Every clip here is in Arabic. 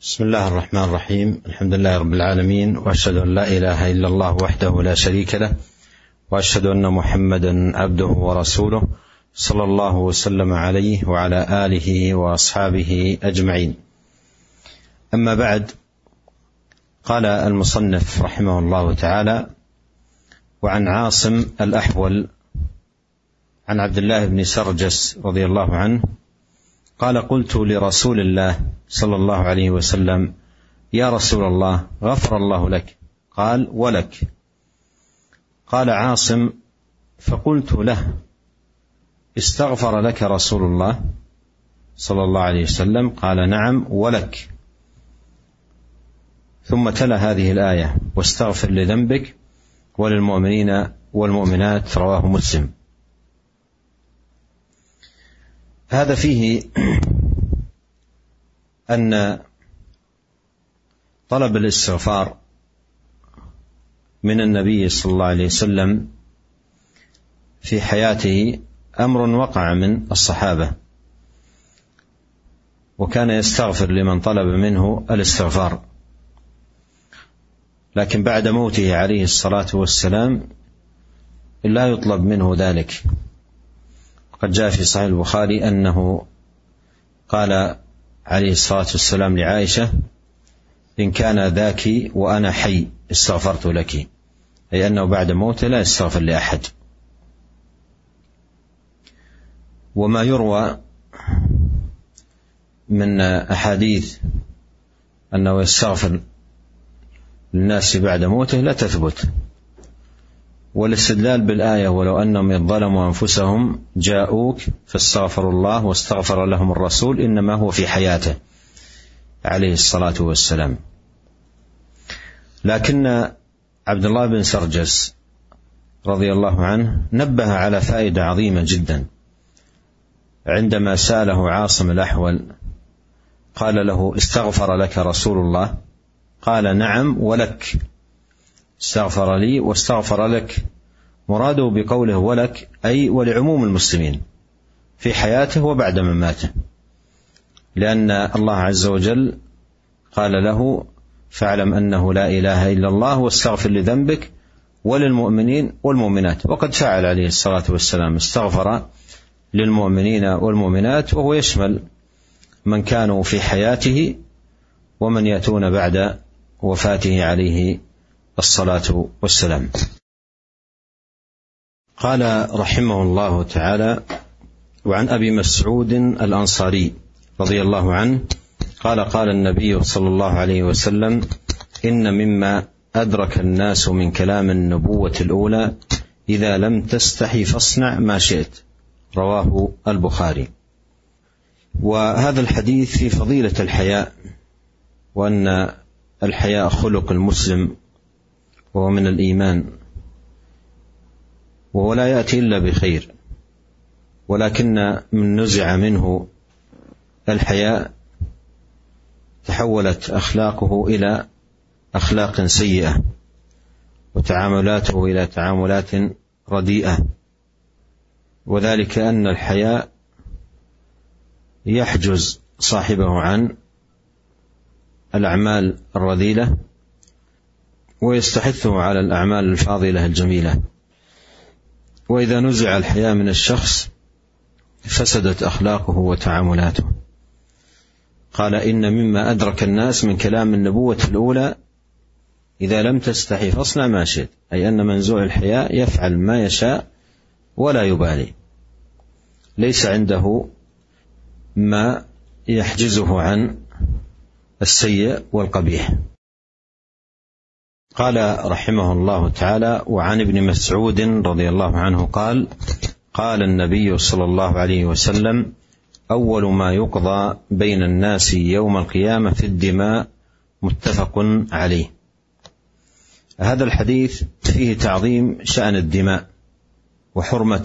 بسم الله الرحمن الرحيم. الحمد لله رب العالمين، وأشهد أن لا إله إلا الله وحده لا شريك له، وأشهد أن محمدا عبده ورسوله، صلى الله وسلم عليه وعلى آله وأصحابه أجمعين. أما بعد، قال المصنف رحمه الله تعالى: وعن عاصم الأحول عن عبد الله بن سرجس رضي الله عنه قال: قلت لرسول الله صلى الله عليه وسلم: يا رسول الله، غفر الله لك. قال: ولك. قال عاصم: فقلت له: استغفر لك رسول الله صلى الله عليه وسلم؟ قال: نعم، ولك. ثم تلا هذه الآية: واستغفر لذنبك وللمؤمنين والمؤمنات، رواه مسلم. هذا فيه أن طلب الاستغفار من النبي صلى الله عليه وسلم في حياته أمر وقع من الصحابة، وكان يستغفر لمن طلب منه الاستغفار، لكن بعد موته عليه الصلاة والسلام لا يطلب منه ذلك. قد جاء في صحيح البخاري أنه قال عليه الصلاة والسلام لعائشة: إن كان ذاك وأنا حي استغفرت لك، أي أنه بعد موته لا يستغفر لأحد. وما يروى من أحاديث أنه يستغفر للناس بعد موته لا تثبت، والاستدلال بالآية: ولو أنهم ظلموا أنفسهم جاءوك فاستغفروا الله واستغفر لهم الرسول، إنما هو في حياته عليه الصلاة والسلام. لكن عبد الله بن سرجس رضي الله عنه نبه على فائدة عظيمة جدا عندما سأله عاصم الأحول، قال له: استغفر لك رسول الله؟ قال: نعم، ولك. استغفر لي واستغفر لك، مراده بقوله ولك أي ولعموم المسلمين في حياته وبعد مماته، لأن الله عز وجل قال له: فاعلم أنه لا إله إلا الله واستغفر لذنبك وللمؤمنين والمؤمنات. وقد فعل عليه الصلاة والسلام، استغفر للمؤمنين والمؤمنات، وهو يشمل من كانوا في حياته ومن يأتون بعد وفاته عليه الصلاة والسلام. قال رحمه الله تعالى: وعن أبي مسعود الأنصاري رضي الله عنه قال: قال النبي صلى الله عليه وسلم: إن مما أدرك الناس من كلام النبوة الأولى إذا لم تستحي فاصنع ما شئت، رواه البخاري. وهذا الحديث في فضيلة الحياء، وأن الحياء خلق المسلم وهو من الإيمان، وهو لا يأتي إلا بخير، ولكن من نزع منه الحياء تحولت أخلاقه إلى أخلاق سيئة، وتعاملاته إلى تعاملات رديئة، وذلك أن الحياء يحجز صاحبه عن الأعمال الرذيلة ويستحثه على الأعمال الفاضلة الجميلة. وإذا نزع الحياء من الشخص فسدت أخلاقه وتعاملاته. قال: إن مما أدرك الناس من كلام النبوة الأولى إذا لم تستحي فاصنع ما شئت، أي أن منزوع الحياء يفعل ما يشاء ولا يبالي، ليس عنده ما يحجزه عن السيء والقبيح. قال رحمه الله تعالى: وعن ابن مسعود رضي الله عنه قال: قال النبي صلى الله عليه وسلم: أول ما يقضى بين الناس يوم القيامة في الدماء، متفق عليه. هذا الحديث فيه تعظيم شأن الدماء وحرمة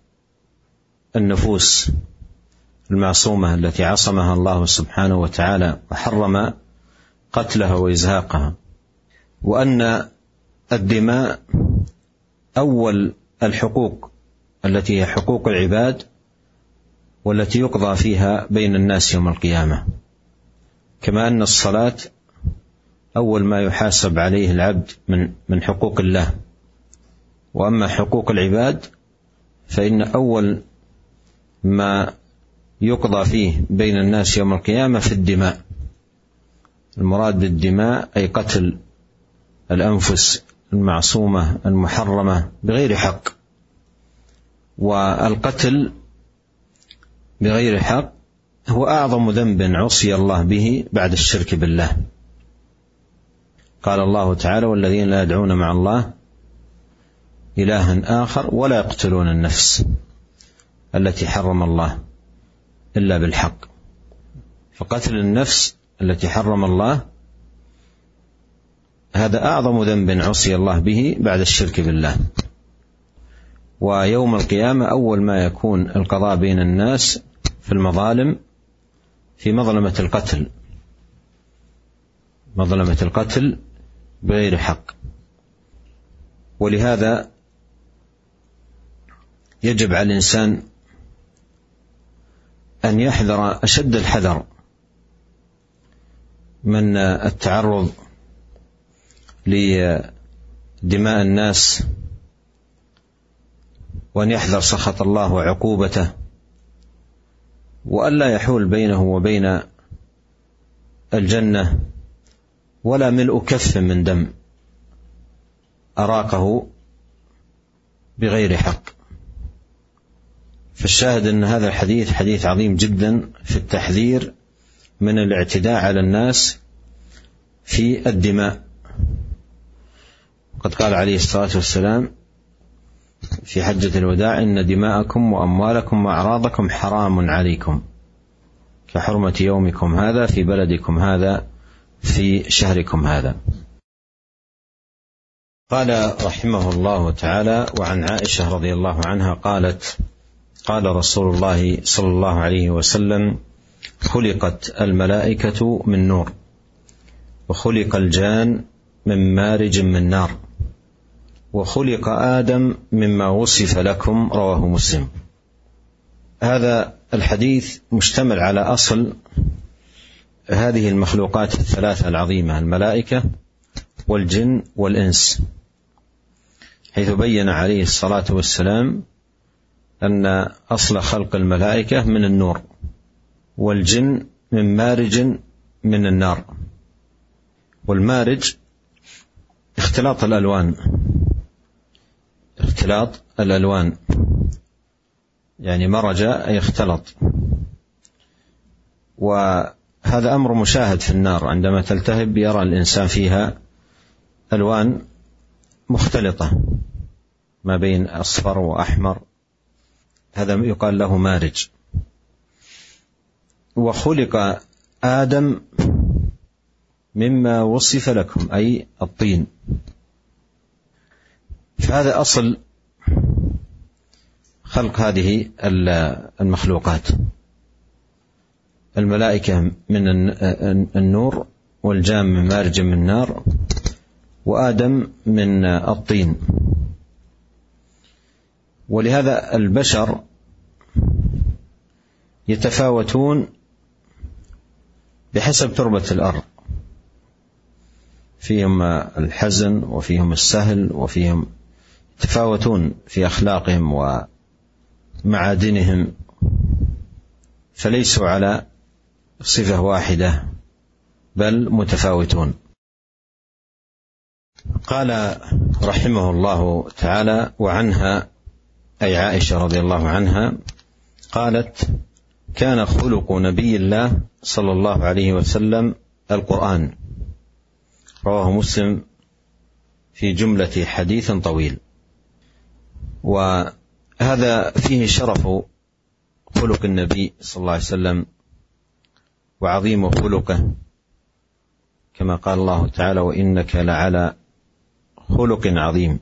النفوس المعصومة التي عصمها الله سبحانه وتعالى وحرم قتلها وإزهاقها، وأن الدماء أول الحقوق التي هي حقوق العباد والتي يقضى فيها بين الناس يوم القيامة. كما أن الصلاة أول ما يحاسب عليه العبد من حقوق الله، وأما حقوق العباد فإن أول ما يقضى فيه بين الناس يوم القيامة في الدماء. المراد بالدماء أي قتل الأنفس المعصومة المحرمة بغير حق، والقتل بغير حق هو أعظم ذنب عصي الله به بعد الشرك بالله. قال الله تعالى: والذين لا يدعون مع الله إلها آخر ولا يقتلون النفس التي حرم الله إلا بالحق. فقتل النفس التي حرم الله هذا أعظم ذنب عصي الله به بعد الشرك بالله. ويوم القيامة أول ما يكون القضاء بين الناس في المظالم في مظلمة القتل، مظلمة القتل بغير حق. ولهذا يجب على الإنسان أن يحذر أشد الحذر من التعرض لدماء الناس، وأن يحذر سخط الله وعقوبته، وألا يحول بينه وبين الجنة ولا ملء كف من دم أراقه بغير حق. فالشاهد أن هذا الحديث حديث عظيم جدا في التحذير من الاعتداء على الناس في الدماء. قد قال عليه الصلاة والسلام في حجة الوداع: إن دماءكم وأموالكم وأعراضكم حرام عليكم كحرمة يومكم هذا في بلدكم هذا في شهركم هذا. قال رحمه الله تعالى: وعن عائشة رضي الله عنها قالت: قال رسول الله صلى الله عليه وسلم: خلقت الملائكة من نور، وخلق الجان من مارج من نار، وخلق آدم مما وصف لكم. رواه مسلم. هذا الحديث مشتمل على أصل هذه المخلوقات الثلاثة العظيمة: الملائكة والجن والإنس، حيث بين عليه الصلاة والسلام أن أصل خلق الملائكة من النور، والجن من مارج من النار. والمارج اختلاط الألوان، اختلاط الألوان يعني مرج أي اختلط. وهذا أمر مشاهد في النار، عندما تلتهب يرى الإنسان فيها ألوان مختلطة ما بين أصفر وأحمر، هذا يقال له مارج. وخلق آدم مما وصف لكم أي الطين. فهذا أصل خلق هذه المخلوقات: الملائكة من النور، والجان من مارج من نار، وآدم من الطين. ولهذا البشر يتفاوتون بحسب تربة الأرض، فيهم الحزن وفيهم السهل، وفيهم يتفاوتون في أخلاقهم ومعادنهم، فليسوا على صفة واحدة بل متفاوتون. قال رحمه الله تعالى: وعنها أي عائشة رضي الله عنها قالت: كان خلق نبي الله صلى الله عليه وسلم القرآن. رواه مسلم في جملة حديث طويل. وهذا فيه شرف خلق النبي صلى الله عليه وسلم وعظيم خلقه، كما قال الله تعالى: وإنك لعلى خلق عظيم،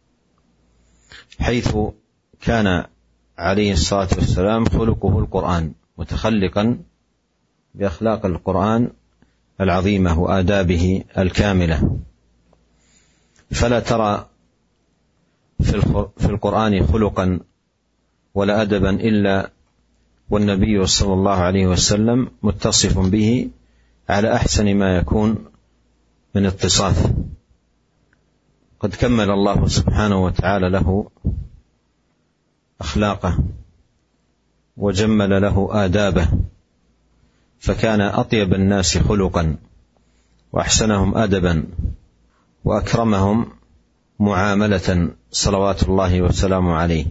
حيث كان عليه الصلاة والسلام خلقه القرآن، متخلقا بأخلاق القرآن العظيمة وآدابه الكاملة. فلا ترى في القرآن خلقا ولا أدبا إلا والنبي صلى الله عليه وسلم متصف به على أحسن ما يكون من اتصاف. قد كمل الله سبحانه وتعالى له أخلاقه وجمل له آدابه، فكان أطيب الناس خلقا وأحسنهم أدبا وأكرمهم معاملة صلوات الله وسلامه عليه.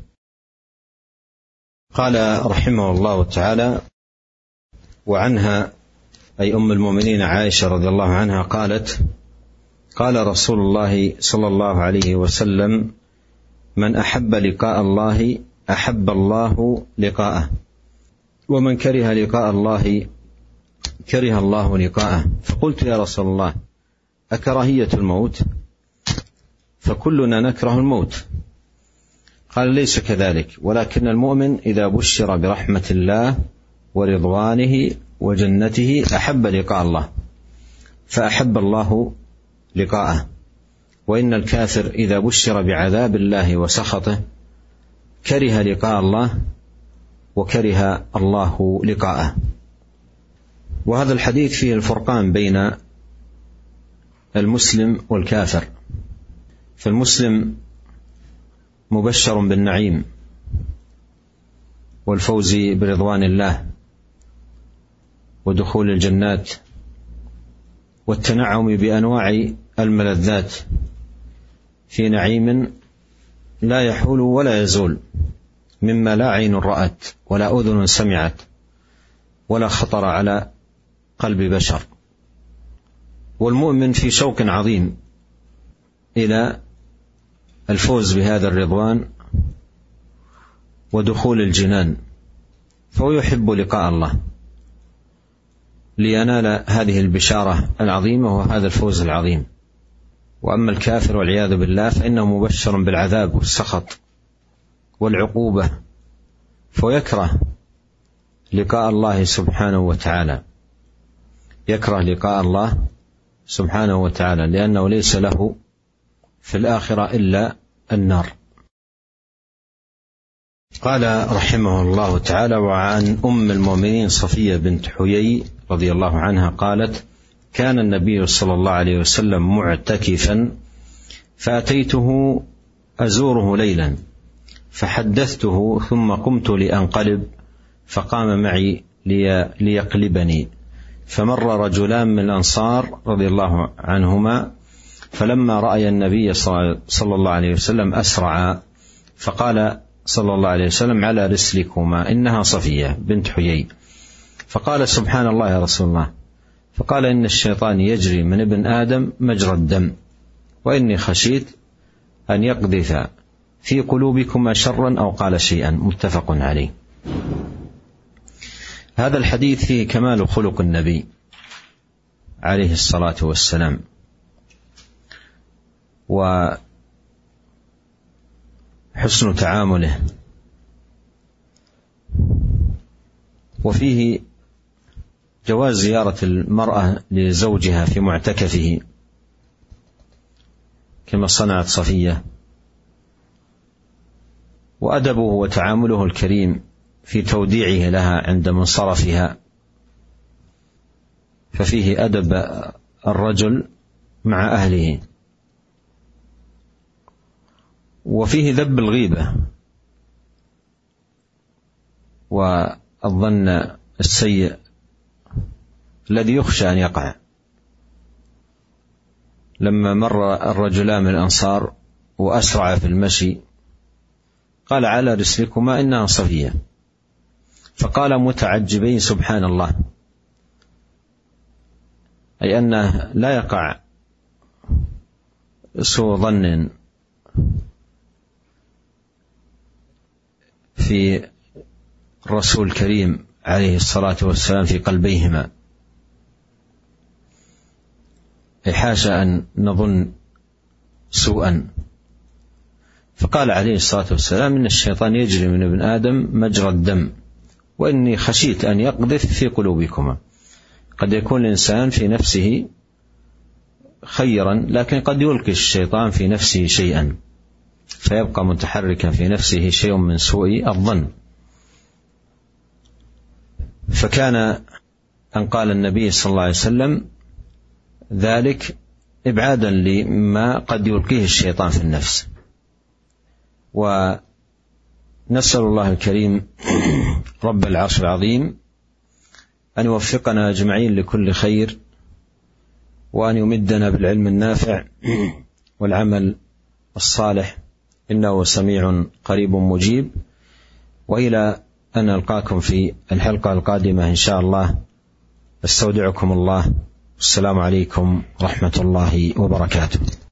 قال رحمه الله تعالى: وعنها أي أم المؤمنين عائشة رضي الله عنها قالت: قال رسول الله صلى الله عليه وسلم: من أحب لقاء الله أحب الله لقاءه، ومن كره لقاء الله كره الله لقاءه. فقلت: يا رسول الله، أكراهية الموت؟ فكلنا نكره الموت. قال: ليس كذلك، ولكن المؤمن إذا بشر برحمة الله ورضوانه وجنته أحب لقاء الله فأحب الله لقاءه، وإن الكافر إذا بشر بعذاب الله وسخطه كره لقاء الله وكره الله لقاءه. وهذا الحديث فيه الفرقان بين المسلم والكافر. فالمسلم مبشر بالنعيم والفوز برضوان الله ودخول الجنات والتنعم بأنواع الملذات في نعيم لا يحول ولا يزول، مما لا عين رأت ولا أذن سمعت ولا خطر على قلب بشر. والمؤمن في شوق عظيم إلى الفوز بهذا الرضوان ودخول الجنان، فهو يحب لقاء الله لينال هذه البشارة العظيمة وهذا الفوز العظيم. وأما الكافر والعياذ بالله فإنه مبشر بالعذاب والسخط والعقوبة، فيكره لقاء الله سبحانه وتعالى، يكره لقاء الله سبحانه وتعالى، لأنه ليس له في الآخرة إلا النار. قال رحمه الله تعالى: وعن أم المؤمنين صفية بنت حيي رضي الله عنها قالت: كان النبي صلى الله عليه وسلم معتكفا، فأتيته أزوره ليلا فحدثته، ثم قمت لأنقلب فقام معي ليقلبني، فمر رجلان من الأنصار رضي الله عنهما، فلما رأي النبي صلى الله عليه وسلم أسرعا، فقال صلى الله عليه وسلم: على رسلكما، إنها صفية بنت حيي. فقال: سبحان الله يا رسول الله. فقال: إن الشيطان يجري من ابن آدم مجرى الدم، وإني خشيت أن يقذف في قلوبكما شرا، أو قال شيئا. متفق عليه. هذا الحديث فيه كمال خلق النبي عليه الصلاة والسلام، وحسن تعامله، وفيه جواز زيارة المرأة لزوجها في معتكفه كما صنعت صفية، وأدبه وتعامله الكريم في توديعه لها عند منصرفها، ففيه أدب الرجل مع أهله، وفيه ذب الغيبة والظن السيء الذي يخشى أن يقع. لما مر الرجلان من الأنصار وأسرع في المشي قال: على رسلكما، إنها صفية. فقال متعجبين: سبحان الله، أي أنه لا يقع سوء ظن في الرسول الكريم عليه الصلاة والسلام في قلبيهما، حاشا أن نظن سوءا. فقال عليه الصلاة والسلام: إن الشيطان يجري من ابن آدم مجرى الدم، وإني خشيت أن يقذف في قلوبكما. قد يكون الإنسان في نفسه خيرا، لكن قد يلقي الشيطان في نفسه شيئا فيبقى متحركا في نفسه شيء من سوء الظن. فكان أن قال النبي صلى الله عليه وسلم ذلك إبعادا لما قد يلقيه الشيطان في النفس. ونسأل الله الكريم رب العرش العظيم أن يوفقنا أجمعين لكل خير، وأن يمدنا بالعلم النافع والعمل الصالح، إنه سميع قريب مجيب. وإلى أن نلقاكم في الحلقة القادمة إن شاء الله، استودعكم الله. السلام عليكم ورحمة الله وبركاته.